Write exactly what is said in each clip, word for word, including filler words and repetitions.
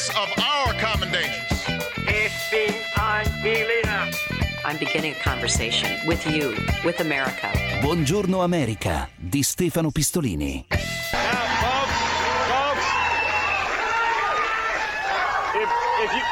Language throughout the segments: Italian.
awareness of our common dangers. Ich bin ein Berliner. I'm beginning a conversation with you, with America. Buongiorno America di Stefano Pistolini. Now, folks, folks, if, if you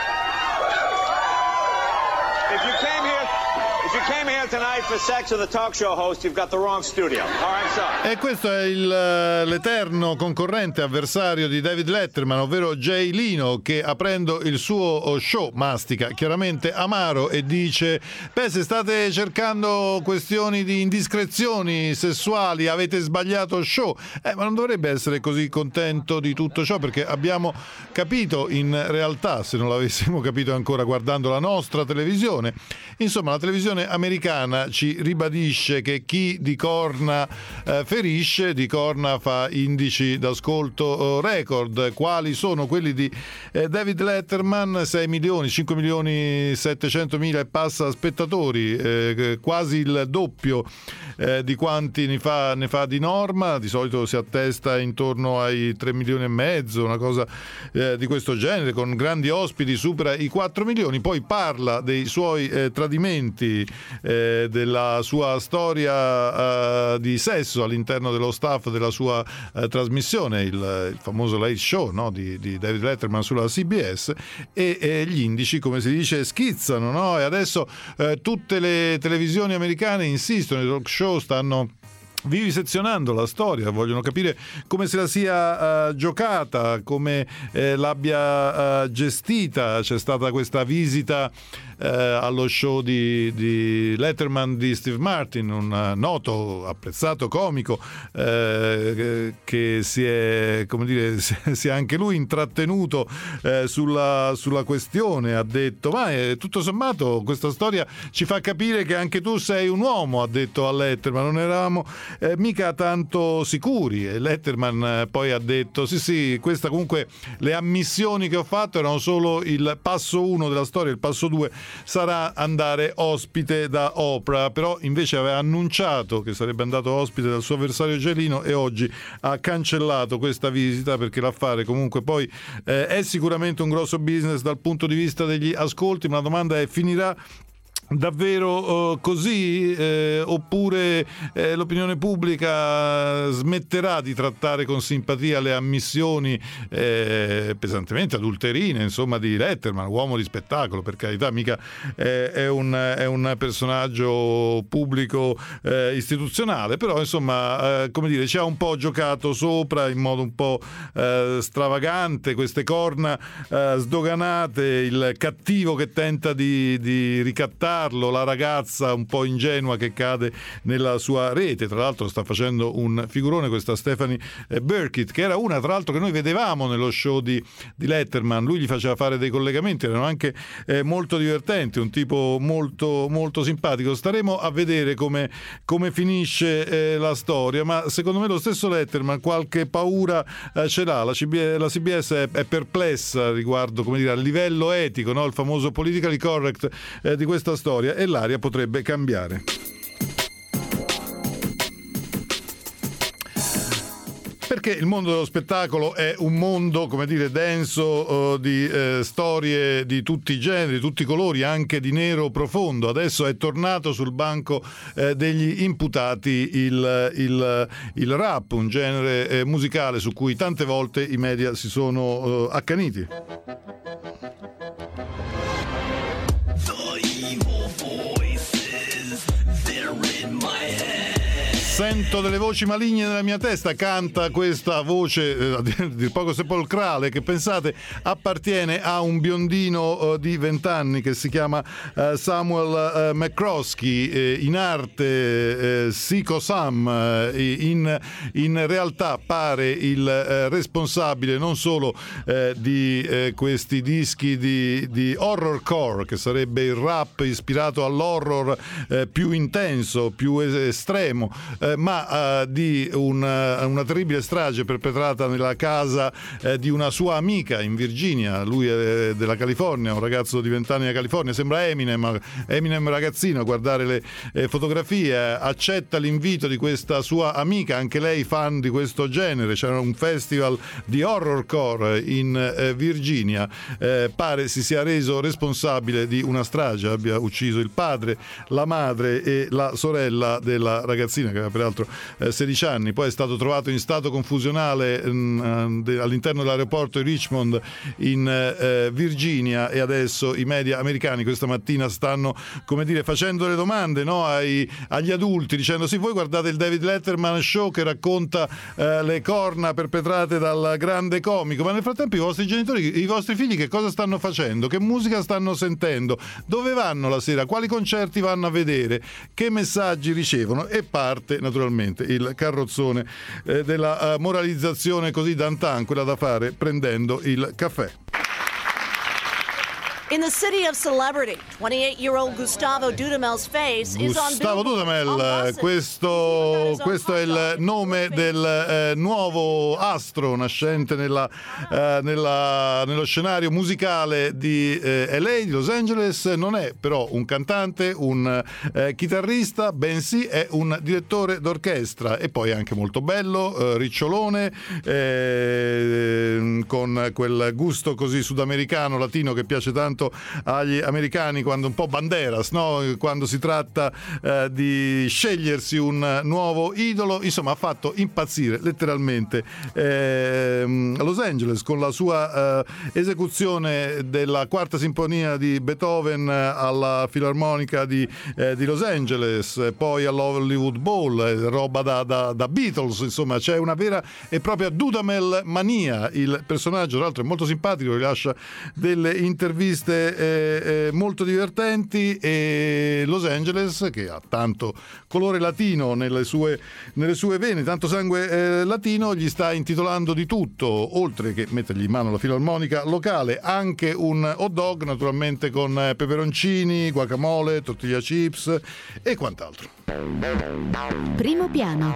if you came here if you came here tonight for sex with a talk show host, you've got the wrong studio. All right, so. E questo è il, l'eterno concorrente avversario di David Letterman, ovvero Jay Leno, che aprendo il suo show mastica chiaramente amaro e dice: beh, se state cercando questioni di indiscrezioni sessuali avete sbagliato show. Eh, ma non dovrebbe essere così contento di tutto ciò, perché abbiamo capito in realtà, se non l'avessimo capito ancora guardando la nostra televisione, insomma la televisione americana ci ribadisce che chi di corna eh, ferisce, di corna fa indici d'ascolto eh, record. Quali sono quelli di eh, David Letterman? sei milioni, cinque milioni settecentomila e passa spettatori, eh, quasi il doppio eh, di quanti ne fa, ne fa di norma. Di solito si attesta intorno ai tre milioni e mezzo, una cosa eh, di questo genere, con grandi ospiti supera i quattro milioni. Poi parla dei suoi eh, tradimenti, eh, della sua storia eh, di sesso all'interno dello staff della sua eh, trasmissione, il, il famoso Late Show, no? di, di David Letterman sulla C B S, e, e gli indici, come si dice, schizzano, no? E adesso eh, tutte le televisioni americane insistono, i talk show stanno vivisezionando la storia, vogliono capire come se la sia uh, giocata, come eh, l'abbia uh, gestita. C'è stata questa visita uh, allo show di, di Letterman di Steve Martin, un uh, noto, apprezzato comico uh, che si è, come dire, si è anche lui intrattenuto uh, sulla, sulla questione. Ha detto: ma eh, tutto sommato questa storia ci fa capire che anche tu sei un uomo, ha detto a Letterman, non eravamo Eh, mica tanto sicuri. E Letterman eh, poi ha detto: sì sì, questa comunque, le ammissioni che ho fatto erano solo il passo uno della storia, il passo due sarà andare ospite da Oprah. Però invece aveva annunciato che sarebbe andato ospite dal suo avversario Jay Leno e oggi ha cancellato questa visita, perché l'affare comunque poi eh, è sicuramente un grosso business dal punto di vista degli ascolti, ma la domanda è: finirà davvero uh, così eh, oppure eh, l'opinione pubblica smetterà di trattare con simpatia le ammissioni eh, pesantemente adulterine, insomma, di Letterman, uomo di spettacolo, per carità, mica eh, è, un, è un personaggio pubblico eh, istituzionale, però insomma eh, come dire, ci ha un po' giocato sopra in modo un po' eh, stravagante, queste corna eh, sdoganate, il cattivo che tenta di, di ricattare, la ragazza un po' ingenua che cade nella sua rete. Tra l'altro sta facendo un figurone questa Stephanie Burkett, che era una, tra l'altro, che noi vedevamo nello show di, di Letterman. Lui gli faceva fare dei collegamenti, erano anche eh, molto divertenti, un tipo molto molto simpatico. Staremo a vedere come, come finisce eh, la storia, ma secondo me lo stesso Letterman qualche paura eh, ce l'ha. La, C B- la C B S è, è perplessa riguardo, come dire, al livello etico, no? Il famoso politically correct eh, di questa storia, e l'aria potrebbe cambiare. Perché il mondo dello spettacolo è un mondo, come dire, denso uh, di uh, storie di tutti i generi, di tutti i colori, anche di nero profondo. Adesso è tornato sul banco uh, degli imputati il, il, il rap, un genere uh, musicale su cui tante volte i media si sono uh, accaniti. Sento delle voci maligne nella mia testa, canta questa voce eh, a dir poco sepolcrale, che pensate appartiene a un biondino eh, di vent'anni che si chiama eh, Samuel eh, McCroskey, eh, in arte eh, Siko Sam, eh, in, in realtà pare il eh, responsabile non solo eh, di eh, questi dischi di, di horrorcore, che sarebbe il rap ispirato all'horror eh, più intenso, più estremo, eh, eh, ma eh, di una, una terribile strage perpetrata nella casa eh, di una sua amica in Virginia. Lui è della California, un ragazzo di vent'anni della California, sembra Eminem, Eminem ragazzino, a guardare le eh, fotografie, accetta l'invito di questa sua amica, anche lei fan di questo genere. C'era un festival di horrorcore in eh, Virginia, eh, pare si sia reso responsabile di una strage, abbia ucciso il padre, la madre e la sorella della ragazzina, che aveva peraltro eh, sedici anni. Poi è stato trovato in stato confusionale mh, de, all'interno dell'aeroporto di Richmond in eh, Virginia, e adesso i media americani questa mattina stanno, come dire, facendo le domande, no, ai, agli adulti, dicendo: sì, voi guardate il David Letterman Show che racconta eh, le corna perpetrate dal grande comico, ma nel frattempo i vostri genitori, i vostri figli che cosa stanno facendo? Che musica stanno sentendo? Dove vanno la sera? Quali concerti vanno a vedere? Che messaggi ricevono? E parte naturalmente il carrozzone eh, della uh, moralizzazione così d'antan, quella da fare prendendo il caffè. In the city of celebrity, twenty-eight-year-old Gustavo Dudamel's face is on Gustavo Dudamel, questo, questo è il nome del eh, nuovo astro nascente nella, eh, nella, nello scenario musicale di eh, L A, di Los Angeles. Non è però un cantante, un eh, chitarrista, bensì è un direttore d'orchestra, e poi anche molto bello, eh, ricciolone, eh, con quel gusto così sudamericano, latino, che piace tanto agli americani, quando un po' Banderas, no? Quando si tratta eh, di scegliersi un nuovo idolo. Insomma, ha fatto impazzire letteralmente eh, Los Angeles con la sua eh, esecuzione della quarta sinfonia di Beethoven alla Filarmonica di, eh, di Los Angeles, poi all'Hollywood Bowl, eh, roba da, da, da Beatles. Insomma, c'è una vera e propria Dudamel mania. Il personaggio, tra l'altro, è molto simpatico, rilascia delle interviste Eh, eh, molto divertenti, e Los Angeles, che ha tanto colore latino nelle sue, nelle sue vene, tanto sangue eh, latino, gli sta intitolando di tutto, oltre che mettergli in mano la filarmonica locale, anche un hot dog, naturalmente con peperoncini, guacamole, tortilla chips e quant'altro. Primo piano.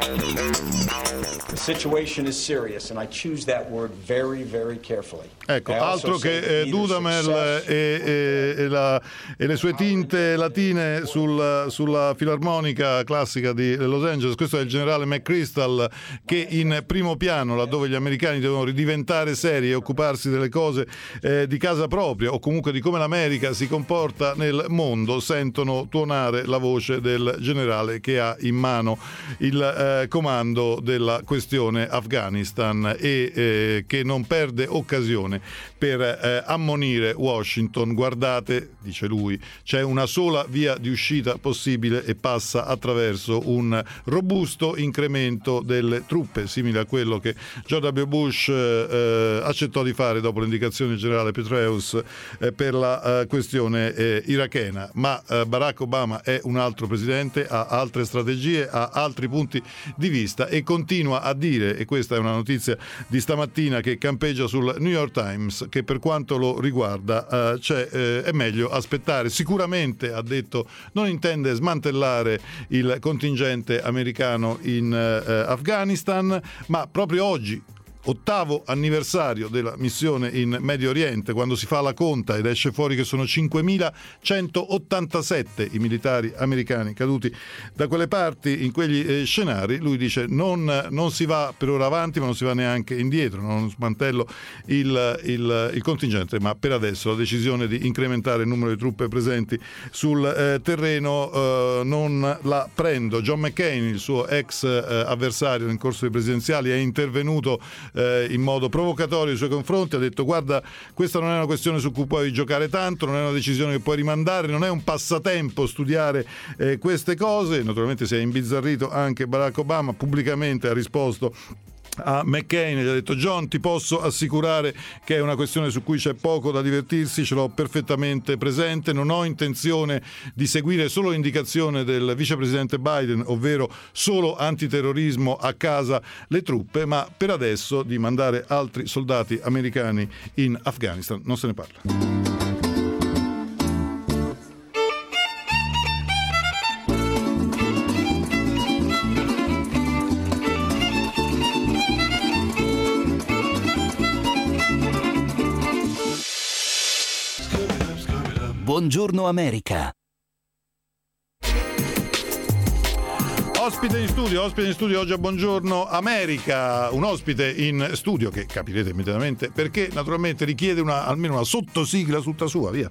The situation is serious, and I choose that word very, very carefully. Ecco, altro che eh, Dudamel e, e, e, la, e le sue tinte latine sul, sulla filarmonica classica di Los Angeles. Questo è il generale McChrystal, che in primo piano, laddove gli americani devono ridiventare seri e occuparsi delle cose eh, di casa propria, o comunque di come l'America si comporta nel mondo, sentono tuonare la voce del generale che ha in mano il eh, comando della questione Afghanistan, e eh, che non perde occasione per eh, ammonire Washington. Guardate, dice lui, c'è una sola via di uscita possibile, e passa attraverso un robusto incremento delle truppe, simile a quello che George W. Bush eh, accettò di fare dopo l'indicazione del generale Petraeus eh, per la eh, questione eh, irachena. Ma eh, Barack Obama è un altro presidente, ha altre strategie, ha altri punti di vista, e continua a dire, e questa è una notizia di stamattina che campeggia sul New York Times, che per quanto lo riguarda eh, c'è, eh, è meglio aspettare. Sicuramente, ha detto, non intende smantellare il contingente americano in eh, Afghanistan, ma proprio oggi, ottavo anniversario della missione in Medio Oriente, quando si fa la conta ed esce fuori che sono cinquemilacentottantasette i militari americani caduti da quelle parti, in quegli eh, scenari, lui dice non, non si va per ora avanti, ma non si va neanche indietro, non smantello il, il, il contingente, ma per adesso la decisione di incrementare il numero di truppe presenti sul eh, terreno eh, non la prendo. John McCain, il suo ex eh, avversario nel corso dei presidenziali, è intervenuto Eh, in modo provocatorio nei suoi confronti, ha detto: guarda, questa non è una questione su cui puoi giocare tanto, non è una decisione che puoi rimandare, non è un passatempo studiare eh, queste cose. Naturalmente si è imbizzarrito anche Barack Obama, pubblicamente ha risposto a McCain, gli ha detto: John, ti posso assicurare che è una questione su cui c'è poco da divertirsi, ce l'ho perfettamente presente, non ho intenzione di seguire solo l'indicazione del vicepresidente Biden, ovvero solo antiterrorismo, a casa le truppe, ma per adesso di mandare altri soldati americani in Afghanistan non se ne parla. Buongiorno America. Ospite in studio, ospite in studio oggi a Buongiorno America, un ospite in studio che capirete immediatamente perché naturalmente richiede una, almeno una sottosigla tutta sua, via.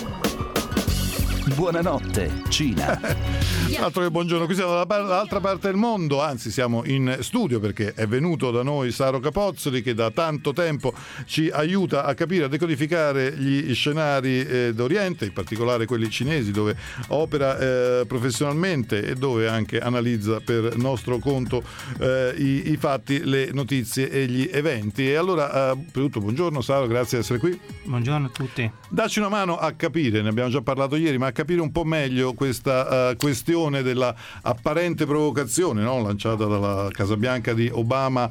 Buonanotte, Cina. Altro che buongiorno, qui siamo dalla par- dall'altra parte del mondo, anzi siamo in studio perché è venuto da noi Saro Capozzoli che da tanto tempo ci aiuta a capire, a decodificare gli scenari eh, d'Oriente, in particolare quelli cinesi, dove opera eh, professionalmente e dove anche analizza per nostro conto eh, i, i fatti, le notizie e gli eventi. E allora, eh, per tutto buongiorno Saro, grazie di essere qui. Buongiorno a tutti. Dacci una mano a capire, ne abbiamo già parlato ieri, ma a capire un po' meglio questa uh, questione della apparente provocazione, no? Lanciata dalla Casa Bianca di Obama,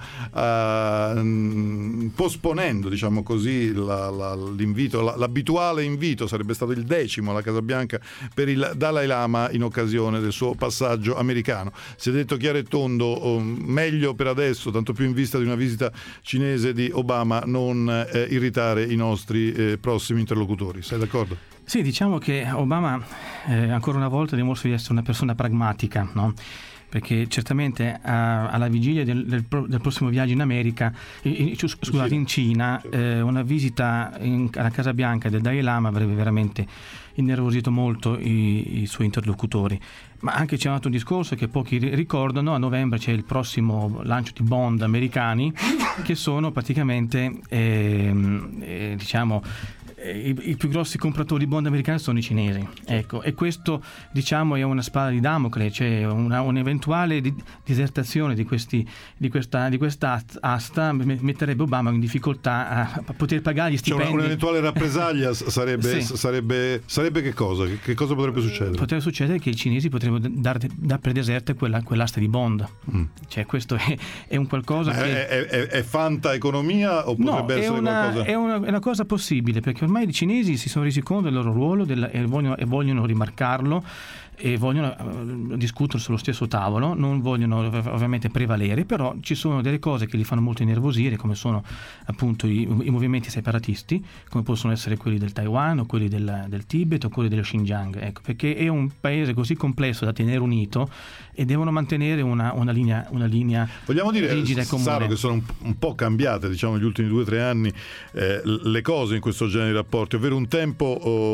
uh, mh, posponendo, diciamo così, la, la, l'invito, la, l'abituale invito, sarebbe stato il decimo alla Casa Bianca per il Dalai Lama in occasione del suo passaggio americano. Si è detto chiaro e tondo, um, meglio per adesso, tanto più in vista di una visita cinese di Obama, non eh, irritare i nostri eh, prossimi interlocutori. Sei d'accordo? Sì, diciamo che Obama eh, ancora una volta dimostra di essere una persona pragmatica, no? Perché certamente a, alla vigilia del, del, del prossimo viaggio in America, in, scusate, in Cina, eh, una visita in, alla Casa Bianca del Dalai Lama avrebbe veramente innervosito molto i, i suoi interlocutori. Ma anche c'è un altro discorso che pochi ricordano: a novembre c'è il prossimo lancio di bond americani che sono praticamente eh, eh, diciamo I, i più grossi compratori di bond americani sono i cinesi, ecco, e questo diciamo è una spada di Damocle, cioè una, un'eventuale di, disertazione di questi di questa di questa asta metterebbe Obama in difficoltà a, a poter pagare gli stipendi. Cioè un'eventuale rappresaglia sarebbe, sì. sarebbe sarebbe che cosa? Che, che cosa potrebbe succedere? Potrebbe succedere che i cinesi potrebbero dare da per deserta quella, quell'asta di bond. Mm. Cioè questo è, è un qualcosa è, che è, è, è fanta economia o potrebbe no, essere è una, qualcosa? È una, è una cosa possibile, perché ormai i cinesi si sono resi conto del loro ruolo della, e, vogliono, e vogliono rimarcarlo e vogliono uh, discutere sullo stesso tavolo, non vogliono ovviamente prevalere, però ci sono delle cose che li fanno molto innervosire, come sono appunto i, i movimenti separatisti, come possono essere quelli del Taiwan o quelli del, del Tibet o quelli dello Xinjiang, ecco, perché è un paese così complesso da tenere unito e devono mantenere una, una linea una linea vogliamo dire, rigida e comune. Saro, che sono un, un po' cambiate, diciamo, negli ultimi due o tre anni eh, le cose in questo genere di rapporti, ovvero un tempo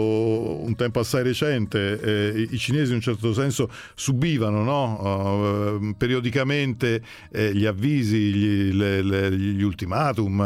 oh, un tempo assai recente eh, i, i cinesi in un certo senso subivano, no? uh, periodicamente eh, gli avvisi, gli, le, le, gli ultimatum,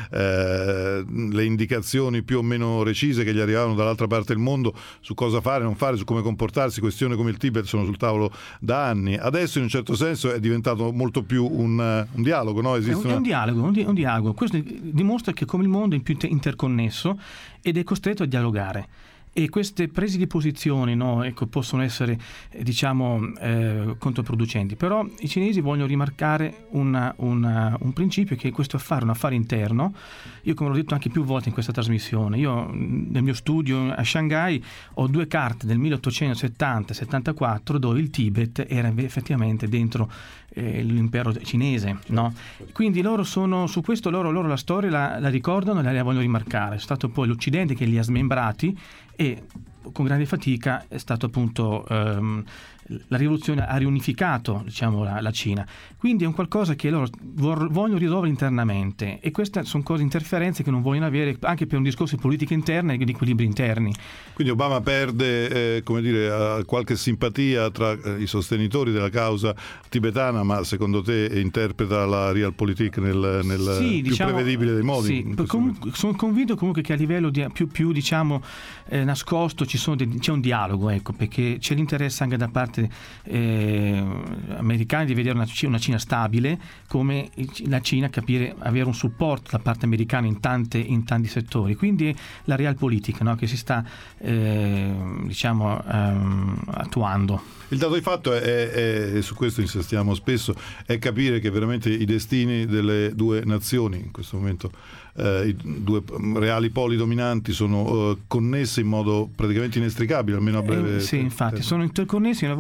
eh, le indicazioni più o meno recise che gli arrivavano dall'altra parte del mondo su cosa fare, non fare, su come comportarsi. Questioni come il Tibet sono sul tavolo da anni. Adesso in un certo senso è diventato molto più un, un dialogo, no? Esiste è un, una... è un dialogo, un, di, un dialogo. Questo dimostra che come il mondo è più interconnesso ed è costretto a dialogare. E queste prese di posizione, no, ecco, possono essere eh, diciamo eh, controproducenti, però i cinesi vogliono rimarcare una, una, un principio, che è questo affare, un affare interno. Io, come l'ho detto anche più volte in questa trasmissione, io nel mio studio a Shanghai ho due carte del milleottocentosettanta settantaquattro dove il Tibet era effettivamente dentro eh, l'impero cinese, no? Quindi loro sono su questo, loro, loro la storia la, la ricordano e la, la vogliono rimarcare. È stato poi l'Occidente che li ha smembrati e con grande fatica è stato appunto ehm, la rivoluzione ha riunificato, diciamo, la, la Cina. Quindi è un qualcosa che loro vor, vogliono risolvere internamente, e queste sono cose, interferenze che non vogliono avere, anche per un discorso di politica interna e di equilibri interni. Quindi Obama perde eh, come dire, qualche simpatia tra eh, i sostenitori della causa tibetana, ma secondo te interpreta la realpolitik nel, nel sì, più diciamo, prevedibile dei modi? Sì, comunque, sono convinto comunque che a livello di, più, più diciamo eh, nascosto ci sono de, c'è un dialogo, ecco, perché c'è l'interesse anche da parte eh, americana di vedere una, una Cina stabile, come la Cina capire, avere un supporto da parte americana in, tante, in tanti settori. Quindi la realpolitik, no, che si sta eh, diciamo ehm, attuando. Il dato di fatto è, è, è, su questo insistiamo spesso, è capire che veramente i destini delle due nazioni in questo momento, eh, i due reali poli dominanti, sono eh, connessi in modo praticamente inestricabile, almeno a breve eh, sì, infatti tempo. Sono interconnessi, una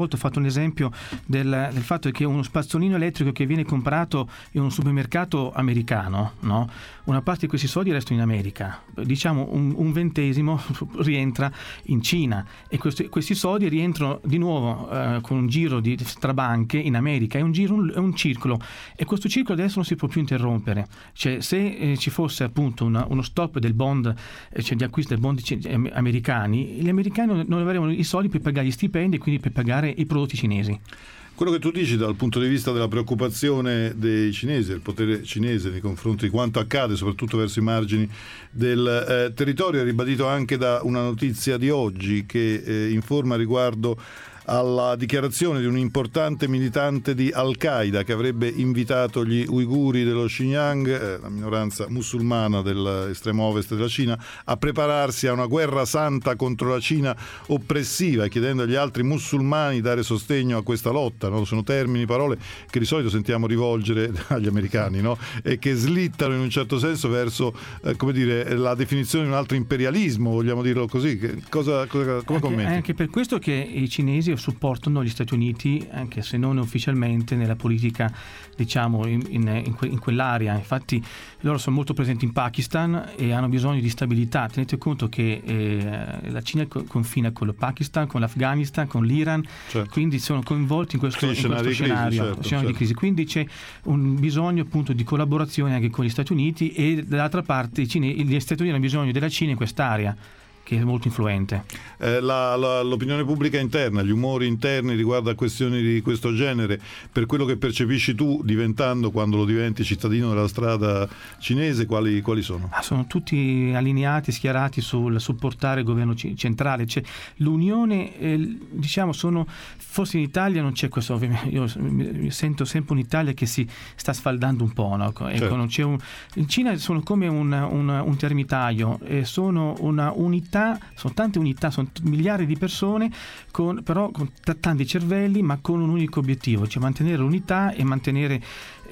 volta ho fatto un esempio del, del fatto che uno spazzolino elettrico che viene comprato in un supermercato americano, no? Una parte di questi soldi restano in America, diciamo un, un ventesimo rientra in Cina, e questi, questi soldi rientrano di nuovo eh, con un giro di tra banche in America. È un giro, un, è un circolo, e questo circolo adesso non si può più interrompere. Cioè, se eh, ci fosse appunto una, uno stop del bond, eh, cioè di acquisto dei bond c- americani, gli americani non avrebbero i soldi per pagare gli stipendi e quindi per pagare i prodotti cinesi. Quello che tu dici dal punto di vista della preoccupazione dei cinesi, del potere cinese nei confronti di quanto accade soprattutto verso i margini del eh, territorio, è ribadito anche da una notizia di oggi che eh, informa riguardo alla dichiarazione di un importante militante di Al-Qaeda che avrebbe invitato gli uiguri dello Xinjiang, eh, la minoranza musulmana dell'estremo ovest della Cina, a prepararsi a una guerra santa contro la Cina oppressiva, chiedendo agli altri musulmani di dare sostegno a questa lotta, no? Sono termini, parole che di solito sentiamo rivolgere agli americani, no? E che slittano in un certo senso verso eh, come dire, la definizione di un altro imperialismo, vogliamo dirlo così. Che cosa, cosa, come anche, commenti? È anche per questo che i cinesi supportano gli Stati Uniti, anche se non ufficialmente, nella politica, diciamo, in, in, in, que, in quell'area. Infatti loro sono molto presenti in Pakistan e hanno bisogno di stabilità. Tenete conto che eh, la Cina confina con il Pakistan, con l'Afghanistan, con l'Iran, certo. Quindi sono coinvolti in questo, in questo di scenario, crisi, certo, scenario certo. di crisi. Quindi c'è un bisogno appunto di collaborazione anche con gli Stati Uniti, e dall'altra parte i cinesi, gli Stati Uniti hanno bisogno della Cina in quest'area, che è molto influente. Eh, la, la, l'opinione pubblica interna, gli umori interni riguardo a questioni di questo genere, per quello che percepisci tu diventando, quando lo diventi, cittadino della strada cinese, quali, quali sono? Ah, sono tutti allineati, schierati sul supportare il governo c- centrale. C'è l'unione, eh, diciamo, sono forse in Italia non c'è questo, io mi sento sempre un'Italia che si sta sfaldando un po', no? Ecco, certo. Non c'è un, in Cina sono come un, un, un termitaio, e sono una unità, sono tante unità, sono miliardi di persone, con, però con t- tanti cervelli, ma con un unico obiettivo, cioè mantenere l'unità e mantenere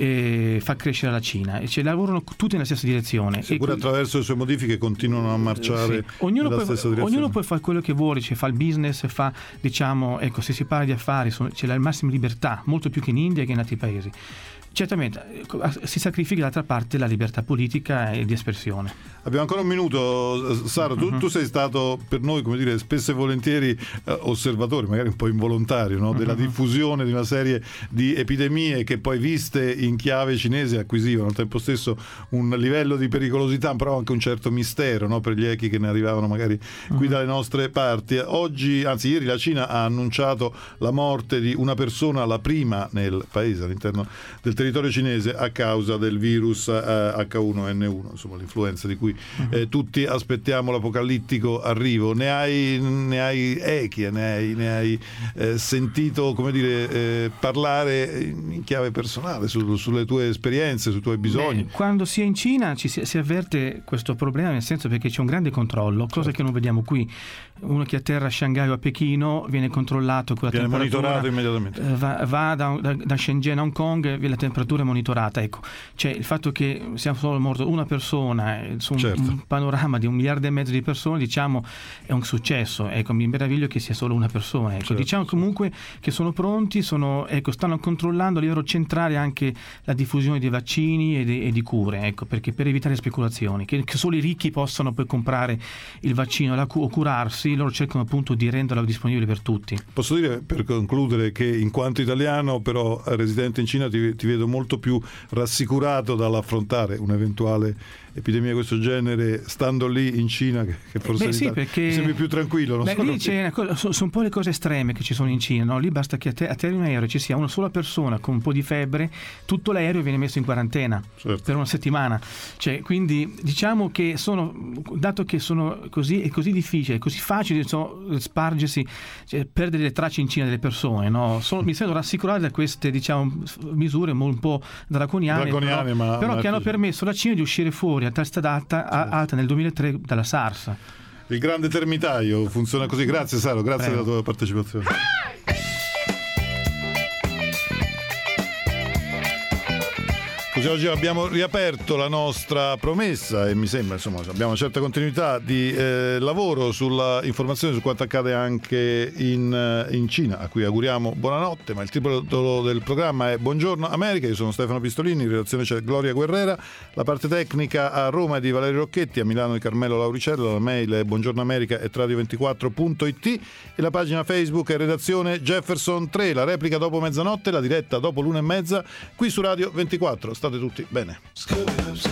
e far crescere la Cina, e ci lavorano tutti nella stessa direzione. Seppure attraverso le sue modifiche continuano a marciare sì. ognuno nella può, stessa direzione. Ognuno può fare quello che vuole, cioè fa il business, fa, diciamo, ecco, se si parla di affari sono, c'è la massima libertà, molto più che in India che in altri paesi. Certamente si sacrifica dall'altra parte la libertà politica e di espressione. Abbiamo ancora un minuto, Saro. Tu, uh-huh. tu sei stato per noi, come dire, spesso e volentieri eh, osservatore, magari un po' involontario, no? della uh-huh. diffusione di una serie di epidemie che poi, viste in chiave cinese, acquisivano al tempo stesso un livello di pericolosità, però anche un certo mistero, no? per gli echi che ne arrivavano magari qui uh-huh. dalle nostre parti. Oggi, anzi ieri, la Cina ha annunciato la morte di una persona, la prima nel paese, all'interno del territorio cinese, a causa del virus eh, acca uno enne uno, insomma l'influenza di cui eh, tutti aspettiamo l'apocalittico arrivo. Ne hai, ne hai echi, ne hai, ne hai eh, sentito, come dire, eh, parlare in chiave personale su, sulle tue esperienze, sui tuoi bisogni? Beh, quando si è in Cina ci si, si avverte questo problema, nel senso perché c'è un grande controllo, cosa certo. che non vediamo qui. Uno che atterra a Shanghai o a Pechino viene controllato con la viene temperatura, monitorato immediatamente. Va, va da, da, da Shenzhen a Hong Kong, la temperatura è monitorata. Ecco, cioè il fatto che sia solo morto una persona su un, certo. un panorama di un miliardo e mezzo di persone, diciamo, è un successo. Ecco, mi meraviglio che sia solo una persona. Ecco, certo. Diciamo comunque che sono pronti, sono, ecco, stanno controllando a livello centrale anche la diffusione dei vaccini e di, e di cure, ecco, perché per evitare speculazioni, che, che solo i ricchi possano poi comprare il vaccino la, o curarsi, loro cercano appunto di renderlo disponibile per tutti. Posso dire, per concludere, che in quanto italiano, però residente in Cina, ti, ti vedo molto più rassicurato dall'affrontare un'eventuale epidemia di questo genere stando lì in Cina, che, che forse beh, sì, perché mi sembri più tranquillo. Non beh, so lì c'è, sono, sono un po' le cose estreme che ci sono in Cina, no? Lì basta che a, te, a terra in un aereo ci sia una sola persona con un po' di febbre, tutto l'aereo viene messo in quarantena certo. per una settimana. Cioè, quindi diciamo che sono, dato che sono così, è così difficile, è così facile, insomma, spargersi, cioè, perdere le tracce in Cina delle persone, no? Sono, mi sento rassicurato da queste, diciamo, misure un po' draconiane, draconiane però, ma, però ma che hanno permesso alla Cina di uscire fuori a testa d'alta, a, alta nel duemilatré dalla SARS. Il grande termitaio funziona così. Grazie Saro, grazie Prego. della tua partecipazione. Così oggi abbiamo riaperto la nostra promessa e mi sembra, insomma, abbiamo una certa continuità di eh, lavoro sulla informazione su quanto accade anche in, in Cina, a cui auguriamo buonanotte, ma il titolo del programma è Buongiorno America. Io sono Stefano Pistolini, in redazione c'è Gloria Guerrera, la parte tecnica a Roma è di Valerio Rocchetti, a Milano di Carmelo Lauricello, la mail è buongiornoamerica at radio ventiquattro punto it e la pagina Facebook è redazione Jefferson tre, la replica dopo mezzanotte, la diretta dopo l'una e mezza qui su Radio ventiquattro. State tutti bene.